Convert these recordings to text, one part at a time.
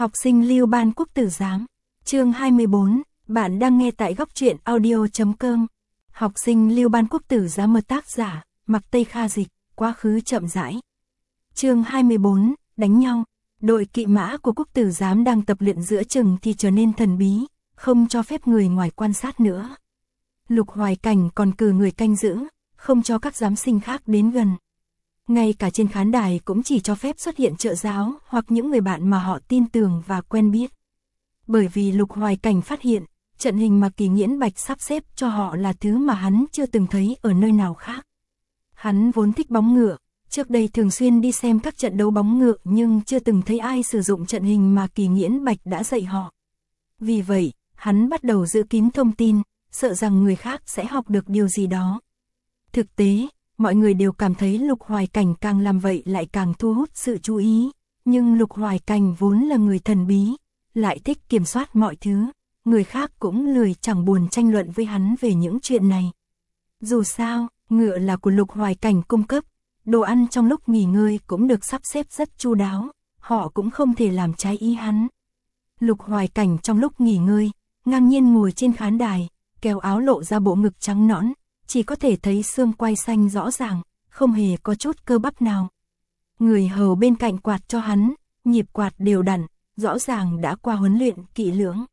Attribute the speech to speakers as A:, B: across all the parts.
A: Học sinh Lưu Ban Quốc tử giám. Chương 24, bạn đang nghe tại góc truyện audio.com. Học sinh Lưu Ban Quốc tử giám mật tác giả, Mặc Tây Kha dịch, quá khứ chậm rãi. Chương 24, đánh nhau. Đội kỵ mã của quốc tử giám đang tập luyện giữa chừng thì trở nên thần bí, không cho phép người ngoài quan sát nữa. Lục Hoài Cảnh còn cử người canh giữ, không cho các giám sinh khác đến gần. Ngay cả trên khán đài cũng chỉ cho phép xuất hiện trợ giáo hoặc những người bạn mà họ tin tưởng và quen biết. Bởi vì Lục Hoài Cảnh phát hiện, trận hình mà Kỳ Nghiễn Bạch sắp xếp cho họ là thứ mà hắn chưa từng thấy ở nơi nào khác. Hắn vốn thích bóng ngựa, trước đây thường xuyên đi xem các trận đấu bóng ngựa nhưng chưa từng thấy ai sử dụng trận hình mà Kỳ Nghiễn Bạch đã dạy họ. Vì vậy, hắn bắt đầu giữ kín thông tin, sợ rằng người khác sẽ học được điều gì đó. Thực tế, mọi người đều cảm thấy Lục Hoài Cảnh càng làm vậy lại càng thu hút sự chú ý, nhưng Lục Hoài Cảnh vốn là người thần bí, lại thích kiểm soát mọi thứ, người khác cũng lười chẳng buồn tranh luận với hắn về những chuyện này. Dù sao, ngựa là của Lục Hoài Cảnh cung cấp, đồ ăn trong lúc nghỉ ngơi cũng được sắp xếp rất chu đáo, họ cũng không thể làm trái ý hắn. Lục Hoài Cảnh trong lúc nghỉ ngơi, ngang nhiên ngồi trên khán đài, kéo áo lộ ra bộ ngực trắng nõn, chỉ có thể thấy xương quai xanh rõ ràng, không hề có chút cơ bắp nào. Người hầu bên cạnh quạt cho hắn, nhịp quạt đều đặn, rõ ràng đã qua huấn luyện kỹ lưỡng.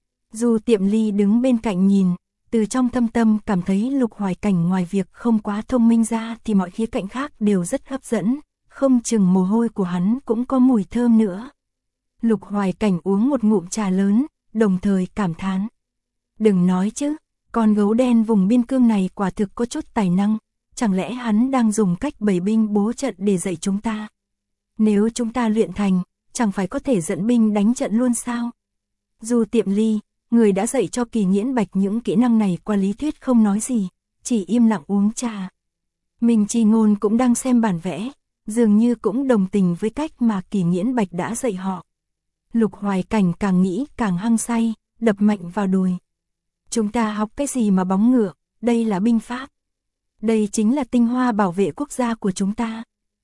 A: Du Tiệm Ly đứng bên cạnh nhìn, từ trong thâm tâm cảm thấy Lục Hoài Cảnh ngoài việc không quá thông minh ra thì mọi khía cạnh khác đều rất hấp dẫn, không chừng mồ hôi của hắn cũng có mùi thơm nữa. Lục Hoài Cảnh uống một ngụm trà lớn, đồng thời cảm thán. Đừng nói chứ, con gấu đen vùng biên cương này quả thực có chút tài năng, chẳng lẽ hắn đang dùng cách bày binh bố trận để dạy chúng ta? Nếu chúng ta luyện thành, chẳng phải có thể dẫn binh đánh trận luôn sao? Du Tiệm Ly, người đã dạy cho Kỳ Nghiễn Bạch những kỹ năng này qua lý thuyết không nói gì, chỉ im lặng uống trà. Minh Chi Ngôn cũng đang xem bản vẽ, dường như cũng đồng tình với cách mà Kỳ Nghiễn Bạch đã dạy họ. Lục Hoài Cảnh càng nghĩ càng hăng say, đập mạnh vào đùi. Chúng ta học cái gì mà bóng ngựa, đây là binh pháp. Đây chính là tinh hoa bảo vệ quốc gia của chúng ta.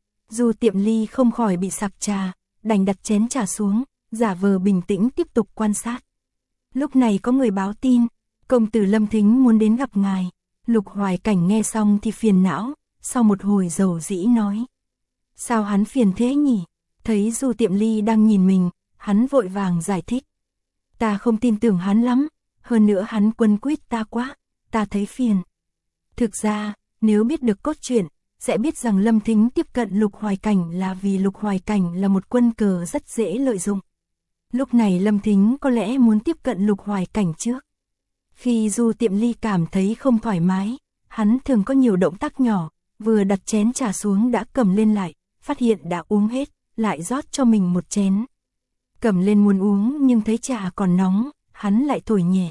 A: Du Tiệm Ly không khỏi bị sặc trà, đành đặt chén trà xuống, giả vờ bình tĩnh tiếp tục quan sát. Lúc này có người báo tin, công tử Lâm Thính muốn đến gặp ngài. Lục Hoài Cảnh nghe xong thì phiền não, sau một hồi dầu dĩ nói. Sao hắn phiền thế nhỉ? Thấy Du Tiệm Ly đang nhìn mình, hắn vội vàng giải thích. Ta không tin tưởng hắn lắm, hơn nữa hắn quấn quýt ta quá, ta thấy phiền. Thực ra, nếu biết được cốt truyện, sẽ biết rằng Lâm Thính tiếp cận Lục Hoài Cảnh là vì Lục Hoài Cảnh là một quân cờ rất dễ lợi dụng. Lúc này Lâm Thính có lẽ muốn tiếp cận Lục Hoài Cảnh trước. Khi Du Tiệm Ly cảm thấy không thoải mái, hắn thường có nhiều động tác nhỏ, vừa đặt chén trà xuống đã cầm lên lại, phát hiện đã uống hết, lại rót cho mình một chén. Cầm lên muốn uống nhưng thấy trà còn nóng, hắn lại thổi nhẹ.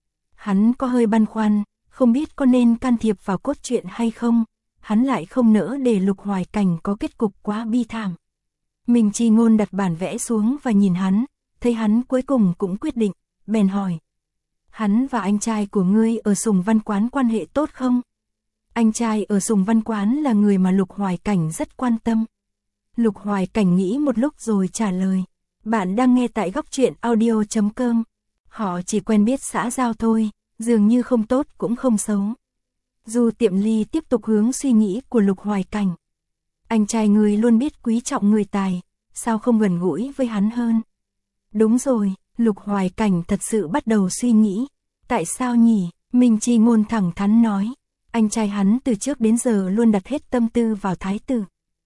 A: Hắn có hơi băn khoăn, không biết có nên can thiệp vào cốt truyện hay không, hắn lại không nỡ để Lục Hoài Cảnh có kết cục quá bi thảm. Minh Chi Ngôn đặt bản vẽ xuống và nhìn hắn, thấy hắn cuối cùng cũng quyết định, bèn hỏi. Hắn và anh trai của ngươi ở Sùng Văn Quán quan hệ tốt không? Anh trai ở Sùng Văn Quán là người mà Lục Hoài Cảnh rất quan tâm. Lục Hoài Cảnh nghĩ một lúc rồi trả lời. Bạn đang nghe tại góc truyện audio.com. Họ chỉ quen biết xã giao thôi, dường như không tốt cũng không xấu. Du Tiệm Ly tiếp tục hướng suy nghĩ của Lục Hoài Cảnh. Anh trai ngươi luôn biết quý trọng người tài, sao không gần gũi với hắn hơn? Đúng rồi, Lục Hoài Cảnh thật sự bắt đầu suy nghĩ. Tại sao nhỉ? Minh Chi Ngôn thẳng thắn nói. Anh trai hắn từ trước đến giờ luôn đặt hết tâm tư vào thái tử.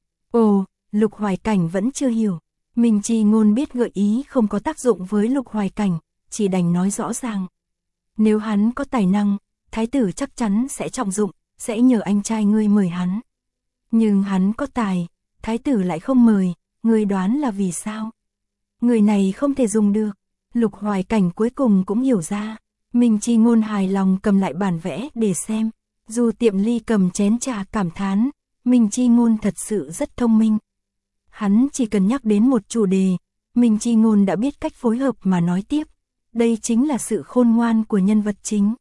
A: Ồ, Lục Hoài Cảnh vẫn chưa hiểu. Minh Chi Ngôn biết gợi ý không có tác dụng với Lục Hoài Cảnh, chỉ đành nói rõ ràng. Nếu hắn có tài năng, thái tử chắc chắn sẽ trọng dụng, sẽ nhờ anh trai ngươi mời hắn. Nhưng hắn có tài, thái tử lại không mời, ngươi đoán là vì sao? Người này không thể dùng được. Lục Hoài Cảnh cuối cùng cũng hiểu ra. Minh Chi Ngôn hài lòng cầm lại bản vẽ để xem. Du Tiệm Ly cầm chén trà cảm thán, Minh Chi Ngôn thật sự rất thông minh. Hắn chỉ cần nhắc đến một chủ đề, Minh Chi Ngôn đã biết cách phối hợp mà nói tiếp. Đây chính là sự khôn ngoan của nhân vật chính.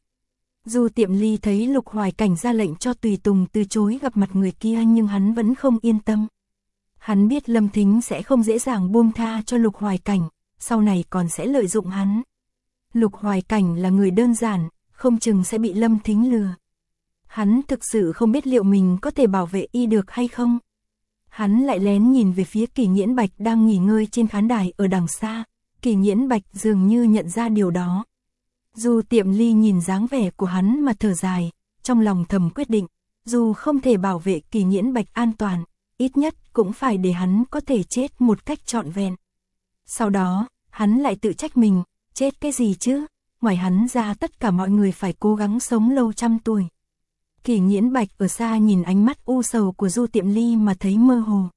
A: Du Tiệm Ly thấy Lục Hoài Cảnh ra lệnh cho tùy tùng từ chối gặp mặt người kia nhưng hắn vẫn không yên tâm. Hắn biết Lâm Thính sẽ không dễ dàng buông tha cho Lục Hoài Cảnh, sau này còn sẽ lợi dụng hắn. Lục Hoài Cảnh là người đơn giản, không chừng sẽ bị Lâm Thính lừa. Hắn thực sự không biết liệu mình có thể bảo vệ y được hay không. Hắn lại lén nhìn về phía Kỳ Nghiễn Bạch đang nghỉ ngơi trên khán đài ở đằng xa. Kỳ Nghiễn Bạch dường như nhận ra điều đó. Du Tiệm Ly nhìn dáng vẻ của hắn mà thở dài, trong lòng thầm quyết định, dù không thể bảo vệ Kỳ Nghiễn Bạch an toàn, ít nhất cũng phải để hắn có thể chết một cách trọn vẹn. Sau đó, hắn lại tự trách mình, chết cái gì chứ, ngoài hắn ra tất cả mọi người phải cố gắng sống lâu trăm tuổi. Kỳ Nghiễn Bạch ở xa nhìn ánh mắt u sầu của Du Tiệm Ly mà thấy mơ hồ.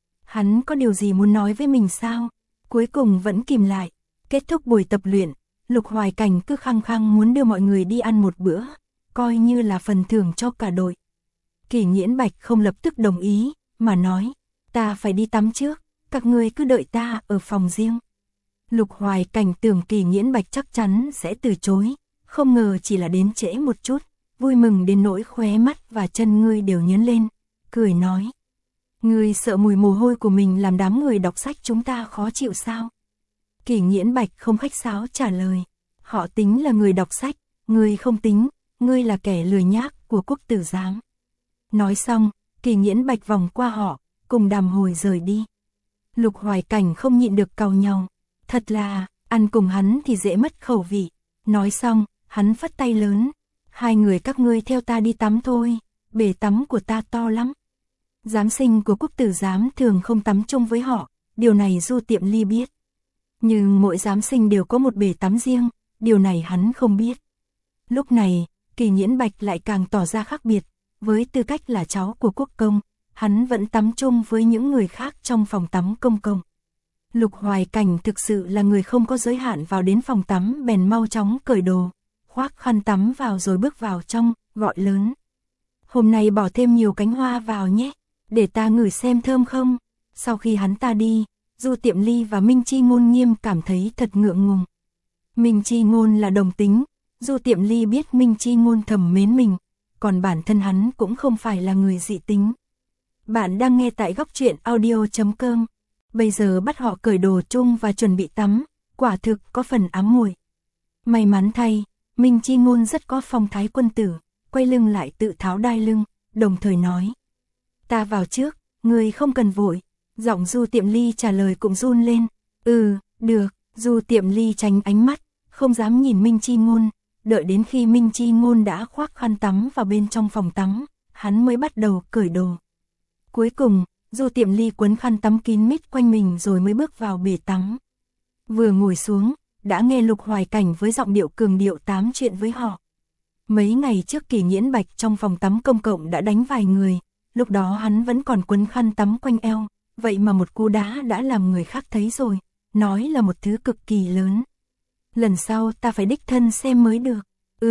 A: Hắn có điều gì muốn nói với mình sao? Cuối cùng vẫn kìm lại. Kết thúc buổi tập luyện, Lục Hoài Cảnh cứ khăng khăng muốn đưa mọi người đi ăn một bữa, coi như là phần thưởng cho cả đội. Kỳ Nghiễn Bạch không lập tức đồng ý, mà nói, ta phải đi tắm trước, các ngươi cứ đợi ta ở phòng riêng. Lục Hoài Cảnh tưởng Kỳ Nghiễn Bạch chắc chắn sẽ từ chối, không ngờ chỉ là đến trễ một chút, vui mừng đến nỗi khóe mắt và chân ngươi đều nhướng lên, cười nói. Ngươi sợ mùi mồ hôi của mình làm đám người đọc sách chúng ta khó chịu sao? Kỳ Nghiễn Bạch không khách sáo trả lời, họ tính là người đọc sách, ngươi không tính, ngươi là kẻ lười nhác của Quốc tử giám. Nói xong, Kỳ Nghiễn Bạch vòng qua họ, cùng Đàm Hồi rời đi. Lục Hoài Cảnh không nhịn được cau nhau, thật là, ăn cùng hắn thì dễ mất khẩu vị. Nói xong, hắn phất tay lớn, hai người các ngươi theo ta đi tắm thôi, bể tắm của ta to lắm. Giám sinh của Quốc tử giám thường không tắm chung với họ, điều này Du Tiệm Ly biết. Nhưng mỗi giám sinh đều có một bể tắm riêng, điều này hắn không biết. Lúc này, Kỳ Nghiễn Bạch lại càng tỏ ra khác biệt, với tư cách là cháu của quốc công, hắn vẫn tắm chung với những người khác trong phòng tắm công cộng. Lục Hoài Cảnh thực sự là người không có giới hạn, vào đến phòng tắm bèn mau chóng cởi đồ, khoác khăn tắm vào rồi bước vào trong, gọi lớn. Hôm nay bỏ thêm nhiều cánh hoa vào nhé, để ta ngửi xem thơm không. Sau khi hắn ta đi, Du Tiệm Ly và Minh Chi Ngôn Nghiêm cảm thấy thật ngượng ngùng. Minh Chi Ngôn là đồng tính, Du Tiệm Ly biết Minh Chi Ngôn thầm mến mình, còn bản thân hắn cũng không phải là người dị tính. Bạn đang nghe tại Góc Truyện Audio.com. Bây giờ bắt họ cởi đồ chung và chuẩn bị tắm, quả thực có phần ám muội. May mắn thay, Minh Chi Ngôn rất có phong thái quân tử, quay lưng lại tự tháo đai lưng, đồng thời nói. Ta vào trước, người không cần vội. Giọng Du Tiệm Ly trả lời cũng run lên. Được. Du Tiệm Ly tránh ánh mắt, không dám nhìn Minh Chi Ngôn. Đợi đến khi Minh Chi Ngôn đã khoác khăn tắm vào bên trong phòng tắm, hắn mới bắt đầu cởi đồ. Cuối cùng, Du Tiệm Ly quấn khăn tắm kín mít quanh mình rồi mới bước vào bể tắm. Vừa ngồi xuống, đã nghe Lục Hoài Cảnh với giọng điệu cường điệu tám chuyện với họ. Mấy ngày trước Kỳ Nghiễn Bạch trong phòng tắm công cộng đã đánh vài người, lúc đó hắn vẫn còn quấn khăn tắm quanh eo, vậy mà một cú đá đã làm người khác thấy rồi, nói là một thứ cực kỳ lớn. Lần sau ta phải đích thân xem mới được.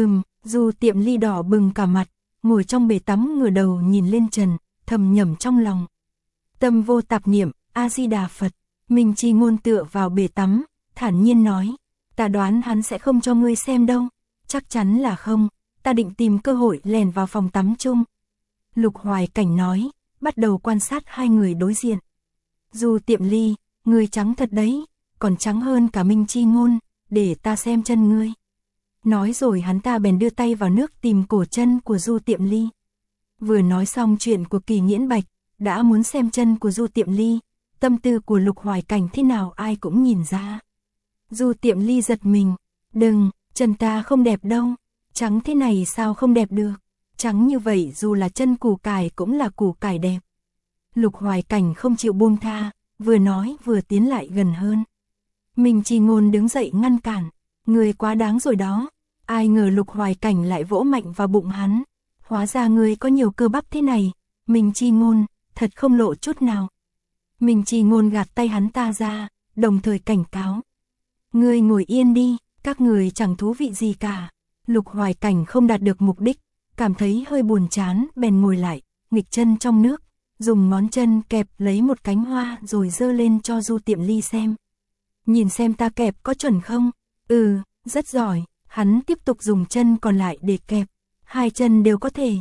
A: Du Tiệm Ly đỏ bừng cả mặt, ngồi trong bể tắm ngửa đầu nhìn lên trần, thầm nhẩm trong lòng. Tâm vô tạp niệm, A-di-đà Phật. Minh Chi Ngôn tựa vào bể tắm, thản nhiên nói, ta đoán hắn sẽ không cho ngươi xem đâu. Chắc chắn là không, ta định tìm cơ hội lèn vào phòng tắm chung. Lục Hoài Cảnh nói, bắt đầu quan sát hai người đối diện. Du Tiệm Ly, ngươi trắng thật đấy, còn trắng hơn cả Minh Chi Ngôn, để ta xem chân ngươi. Nói rồi hắn ta bèn đưa tay vào nước tìm cổ chân của Du Tiệm Ly. Vừa nói xong chuyện của Kỳ Nghiễn Bạch, đã muốn xem chân của Du Tiệm Ly, tâm tư của Lục Hoài Cảnh thế nào ai cũng nhìn ra. Du Tiệm Ly giật mình, đừng, chân ta không đẹp đâu, trắng thế này sao không đẹp được, trắng như vậy dù là chân củ cải cũng là củ cải đẹp. Lục Hoài Cảnh không chịu buông tha, vừa nói vừa tiến lại gần hơn. Minh Chi Ngôn đứng dậy ngăn cản, ngươi quá đáng rồi đó. Ai ngờ Lục Hoài Cảnh lại vỗ mạnh vào bụng hắn, hóa ra ngươi có nhiều cơ bắp thế này. Minh Chi Ngôn, thật không lộ chút nào. Minh Chi Ngôn gạt tay hắn ta ra, đồng thời cảnh cáo. Ngươi ngồi yên đi, các người chẳng thú vị gì cả. Lục Hoài Cảnh không đạt được mục đích, cảm thấy hơi buồn chán, bèn ngồi lại, nghịch chân trong nước, dùng ngón chân kẹp lấy một cánh hoa rồi giơ lên cho Du Tiệm Ly xem. Nhìn xem ta kẹp có chuẩn không? Rất giỏi. Hắn tiếp tục dùng chân còn lại để kẹp, hai chân đều có thể.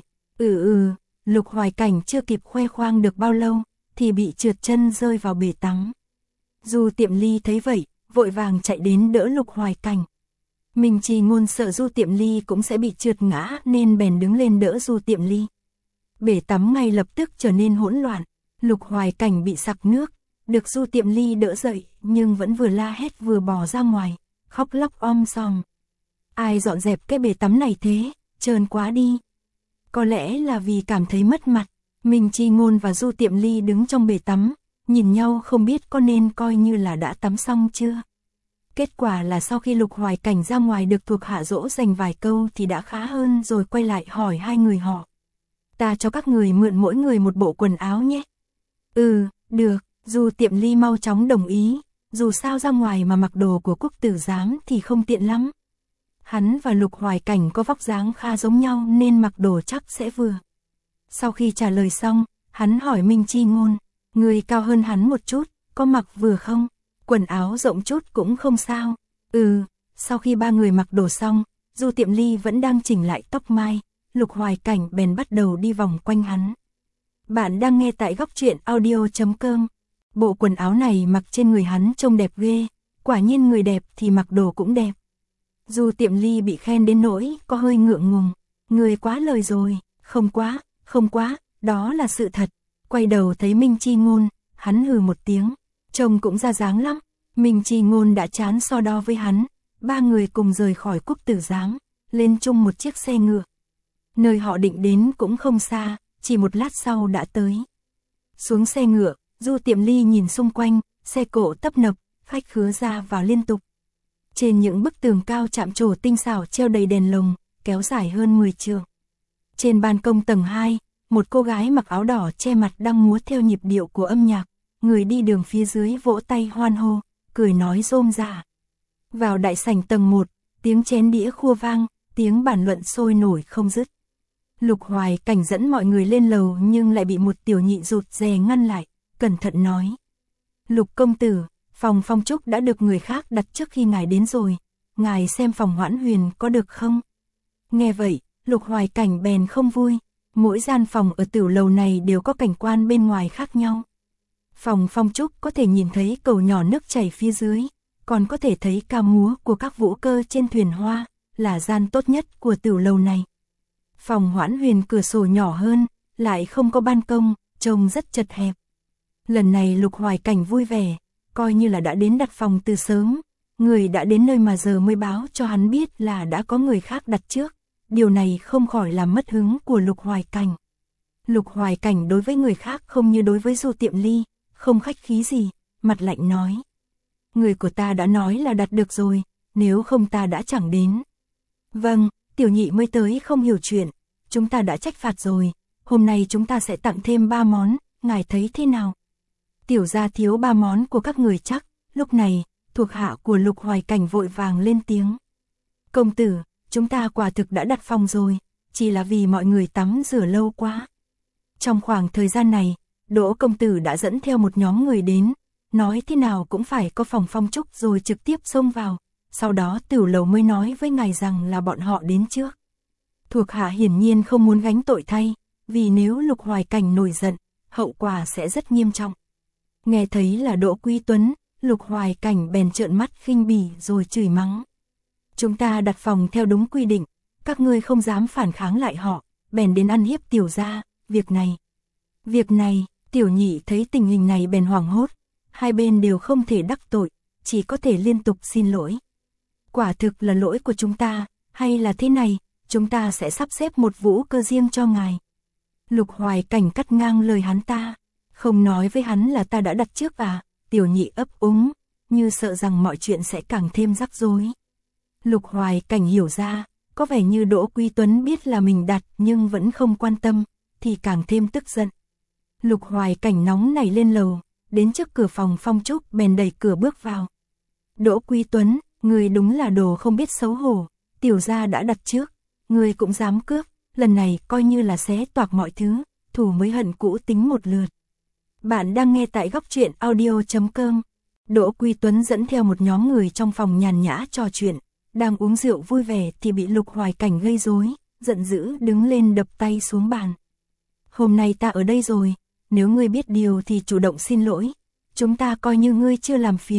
A: Lục Hoài Cảnh chưa kịp khoe khoang được bao lâu, thì bị trượt chân rơi vào bể tắm. Du Tiệm Ly thấy vậy, vội vàng chạy đến đỡ Lục Hoài Cảnh. Minh Chi Ngôn sợ Du Tiệm Ly cũng sẽ bị trượt ngã nên bèn đứng lên đỡ Du Tiệm Ly. Bể tắm ngay lập tức trở nên hỗn loạn, Lục Hoài Cảnh bị sặc nước, được Du Tiệm Ly đỡ dậy nhưng vẫn vừa la hét vừa bò ra ngoài, khóc lóc om sòm. Ai dọn dẹp cái bể tắm này thế, trơn quá đi. Có lẽ là vì cảm thấy mất mặt, Minh Chi Ngôn và Du Tiệm Ly đứng trong bể tắm, nhìn nhau không biết có nên coi như là đã tắm xong chưa. Kết quả là sau khi Lục Hoài Cảnh ra ngoài được thuộc hạ dỗ dành vài câu thì đã khá hơn rồi quay lại hỏi hai người họ. Ta cho các người mượn mỗi người một bộ quần áo nhé. Ừ, được, Du Tiệm Ly mau chóng đồng ý, dù sao ra ngoài mà mặc đồ của quốc tử giám thì không tiện lắm. Hắn và Lục Hoài Cảnh có vóc dáng khá giống nhau nên mặc đồ chắc sẽ vừa. Sau khi trả lời xong, hắn hỏi Minh Chi Ngôn, người cao hơn hắn một chút, có mặc vừa không? Quần áo rộng chút cũng không sao. Ừ, sau khi ba người mặc đồ xong, Du Tiệm Ly vẫn đang chỉnh lại tóc mai, Lục Hoài Cảnh bèn bắt đầu đi vòng quanh hắn. Bạn đang nghe tại Góc Truyện Audio.com. Bộ quần áo này mặc trên người hắn trông đẹp ghê, quả nhiên người đẹp thì mặc đồ cũng đẹp. Du Tiệm Ly bị khen đến nỗi có hơi ngượng ngùng, người quá lời rồi, không quá, đó là sự thật. Quay đầu thấy Minh Chi Ngôn, hắn hừ một tiếng, trông cũng ra dáng lắm. Minh Chi Ngôn đã chán so đo với hắn, ba người cùng rời khỏi quốc tử giám, lên chung một chiếc xe ngựa. Nơi họ định đến cũng không xa, chỉ một lát sau đã tới. Xuống xe ngựa, Du Tiệm Ly nhìn xung quanh, xe cộ tấp nập, khách khứa ra vào liên tục. Trên những bức tường cao chạm trổ tinh xảo treo đầy đèn lồng, kéo dài hơn 10 trượng. Trên ban công tầng 2, một cô gái mặc áo đỏ che mặt đang múa theo nhịp điệu của âm nhạc, người đi đường phía dưới vỗ tay hoan hô, cười nói rôm rả. Vào đại sảnh tầng 1, tiếng chén đĩa khua vang, tiếng bàn luận sôi nổi không dứt. Lục Hoài Cảnh dẫn mọi người lên lầu nhưng lại bị một tiểu nhị rụt rè ngăn lại, cẩn thận nói. Lục công tử, phòng Phong Trúc đã được người khác đặt trước khi ngài đến rồi, ngài xem phòng Hoãn Huyền có được không? Nghe vậy, Lục Hoài Cảnh bèn không vui, mỗi gian phòng ở tiểu lầu này đều có cảnh quan bên ngoài khác nhau. Phòng Phong Trúc có thể nhìn thấy cầu nhỏ nước chảy phía dưới, còn có thể thấy ca múa của các vũ cơ trên thuyền hoa, là gian tốt nhất của tiểu lầu này. Phòng Hoãn Huyền cửa sổ nhỏ hơn, lại không có ban công, trông rất chật hẹp. Lần này Lục Hoài Cảnh vui vẻ, coi như là đã đến đặt phòng từ sớm, người đã đến nơi mà giờ mới báo cho hắn biết là đã có người khác đặt trước, điều này không khỏi làm mất hứng của Lục Hoài Cảnh. Lục Hoài Cảnh đối với người khác không như đối với Du Tiệm Ly, không khách khí gì, mặt lạnh nói. Người của ta đã nói là đặt được rồi, nếu không ta đã chẳng đến. Vâng, tiểu nhị mới tới không hiểu chuyện, chúng ta đã trách phạt rồi, hôm nay chúng ta sẽ tặng thêm 3 món, ngài thấy thế nào? Tiểu gia thiếu 3 món của các người chắc. Lúc này, thuộc hạ của Lục Hoài Cảnh vội vàng lên tiếng. Công tử, chúng ta quả thực đã đặt phòng rồi, chỉ là vì mọi người tắm rửa lâu quá. Trong khoảng thời gian này, Đỗ công tử đã dẫn theo một nhóm người đến, nói thế nào cũng phải có phòng Phong Trúc rồi trực tiếp xông vào, sau đó tiểu lầu mới nói với ngài rằng là bọn họ đến trước. Thuộc hạ hiển nhiên không muốn gánh tội thay, vì nếu Lục Hoài Cảnh nổi giận, hậu quả sẽ rất nghiêm trọng. Nghe thấy là Đỗ Quý Tuấn, Lục Hoài Cảnh bèn trợn mắt khinh bỉ rồi chửi mắng. Chúng ta đặt phòng theo đúng quy định, các ngươi không dám phản kháng lại họ, bèn đến ăn hiếp tiểu gia, việc này, tiểu nhị thấy tình hình này bèn hoảng hốt, hai bên đều không thể đắc tội, chỉ có thể liên tục xin lỗi. Quả thực là lỗi của chúng ta, hay là thế này, chúng ta sẽ sắp xếp một vũ cơ riêng cho ngài. Lục Hoài Cảnh cắt ngang lời hắn ta, không nói với hắn là ta đã đặt trước à, tiểu nhị ấp úng, như sợ rằng mọi chuyện sẽ càng thêm rắc rối. Lục Hoài Cảnh hiểu ra, có vẻ như Đỗ Quý Tuấn biết là mình đặt nhưng vẫn không quan tâm, thì càng thêm tức giận. Lục Hoài Cảnh nóng nảy lên lầu, đến trước cửa phòng Phong Trúc bèn đẩy cửa bước vào. Đỗ Quý Tuấn, người đúng là đồ không biết xấu hổ, tiểu gia đã đặt trước, người cũng dám cướp, lần này coi như là xé toạc mọi thứ, thù mới hận cũ tính một lượt. Bạn đang nghe tại Góc Truyện Audio.com. Đỗ Quý Tuấn dẫn theo một nhóm người trong phòng nhàn nhã trò chuyện, đang uống rượu vui vẻ thì bị Lục Hoài Cảnh gây rối, giận dữ đứng lên đập tay xuống bàn. Hôm nay ta ở đây rồi, nếu ngươi biết điều thì chủ động xin lỗi, chúng ta coi như ngươi chưa làm phiền,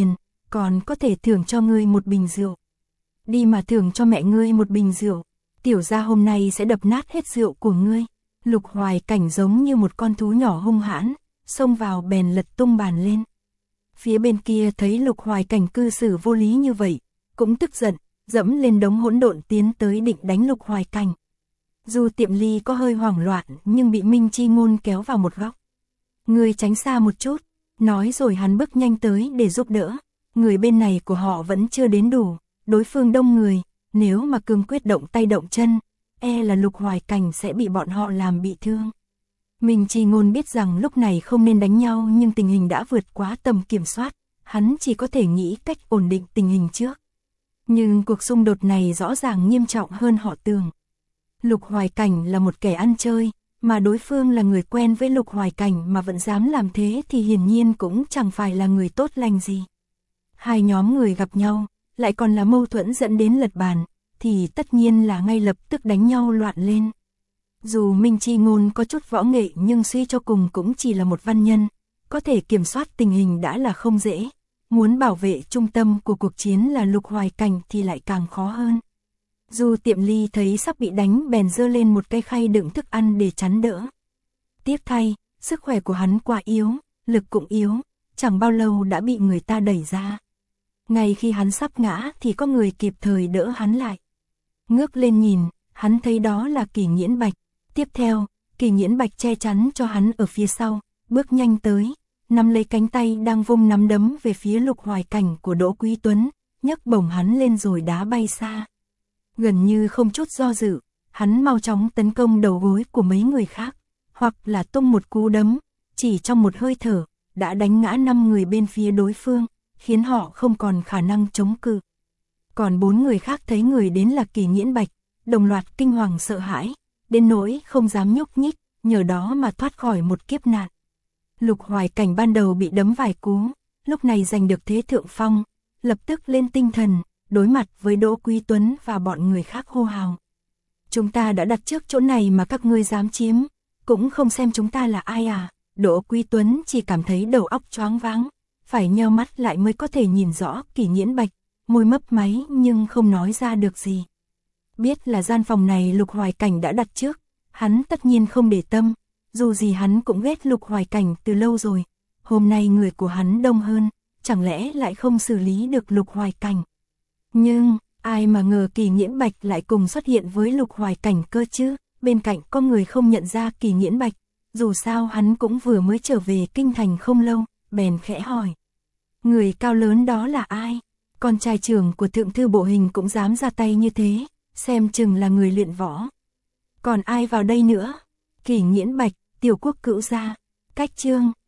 A: còn có thể thưởng cho ngươi một bình rượu. Đi mà thưởng cho mẹ ngươi một bình rượu, tiểu gia hôm nay sẽ đập nát hết rượu của ngươi. Lục Hoài Cảnh giống như một con thú nhỏ hung hãn, xông vào bèn lật tung bàn lên. Phía bên kia thấy Lục Hoài Cảnh cư xử vô lý như vậy, cũng tức giận, dẫm lên đống hỗn độn tiến tới định đánh Lục Hoài Cảnh. Dù Tiệm Ly có hơi hoảng loạn nhưng bị Minh Chi Ngôn kéo vào một góc. Ngươi tránh xa một chút, nói rồi hắn bước nhanh tới để giúp đỡ. Người bên này của họ vẫn chưa đến đủ, đối phương đông người, nếu mà cương quyết động tay động chân, là Lục Hoài Cảnh sẽ bị bọn họ làm bị thương. Minh Chi Ngôn biết rằng lúc này không nên đánh nhau nhưng tình hình đã vượt quá tầm kiểm soát, hắn chỉ có thể nghĩ cách ổn định tình hình trước. Nhưng cuộc xung đột này rõ ràng nghiêm trọng hơn họ tưởng. Lục Hoài Cảnh là một kẻ ăn chơi, mà đối phương là người quen với Lục Hoài Cảnh mà vẫn dám làm thế thì hiển nhiên cũng chẳng phải là người tốt lành gì. Hai nhóm người gặp nhau, lại còn là mâu thuẫn dẫn đến lật bàn, thì tất nhiên là ngay lập tức đánh nhau loạn lên. Dù Minh Chi Ngôn có chút võ nghệ nhưng suy cho cùng cũng chỉ là một văn nhân, có thể kiểm soát tình hình đã là không dễ. Muốn bảo vệ trung tâm của cuộc chiến là Lục Hoài Cảnh thì lại càng khó hơn. Dù Tiệm Ly thấy sắp bị đánh bèn giơ lên một cái khay đựng thức ăn để chắn đỡ. Tiếc thay, sức khỏe của hắn quá yếu, lực cũng yếu, chẳng bao lâu đã bị người ta đẩy ra. Ngay khi hắn sắp ngã thì có người kịp thời đỡ hắn lại. Ngước lên nhìn, hắn thấy đó là Kỷ Nghiễn Bạch. Tiếp theo, Kỷ Nghiễn Bạch che chắn cho hắn ở phía sau, bước nhanh tới, nắm lấy cánh tay đang vung nắm đấm về phía Lục Hoài Cảnh của Đỗ Quý Tuấn, nhấc bổng hắn lên rồi đá bay xa. Gần như không chút do dự, hắn mau chóng tấn công đầu gối của mấy người khác, hoặc là tung một cú đấm, chỉ trong một hơi thở, đã đánh ngã 5 người bên phía đối phương, khiến họ không còn khả năng chống cự. Còn 4 người khác thấy người đến là Kỷ Nghiễn Bạch, đồng loạt kinh hoàng sợ hãi, đến nỗi không dám nhúc nhích, nhờ đó mà thoát khỏi một kiếp nạn. Lục Hoài Cảnh ban đầu bị đấm vài cú, lúc này giành được thế thượng phong, lập tức lên tinh thần, đối mặt với Đỗ Quý Tuấn và bọn người khác hô hào. Chúng ta đã đặt trước chỗ này mà các ngươi dám chiếm, cũng không xem chúng ta là ai à? Đỗ Quý Tuấn chỉ cảm thấy đầu óc choáng váng, phải nheo mắt lại mới có thể nhìn rõ Kỷ Nghiễn Bạch, môi mấp máy nhưng không nói ra được gì. Biết là gian phòng này Lục Hoài Cảnh đã đặt trước, hắn tất nhiên không để tâm, dù gì hắn cũng ghét Lục Hoài Cảnh từ lâu rồi, hôm nay người của hắn đông hơn, chẳng lẽ lại không xử lý được Lục Hoài Cảnh. Nhưng, ai mà ngờ Kỷ Nghiễn Bạch lại cùng xuất hiện với Lục Hoài Cảnh cơ chứ, bên cạnh có người không nhận ra Kỷ Nghiễn Bạch, dù sao hắn cũng vừa mới trở về kinh thành không lâu, bèn khẽ hỏi. Người cao lớn đó là ai? Con trai trưởng của thượng thư bộ hình cũng dám ra tay như thế, xem chừng là người luyện võ. Còn ai vào đây nữa? Kỷ Nghiễn Bạch, Tiểu Quốc cữu gia. Cách chương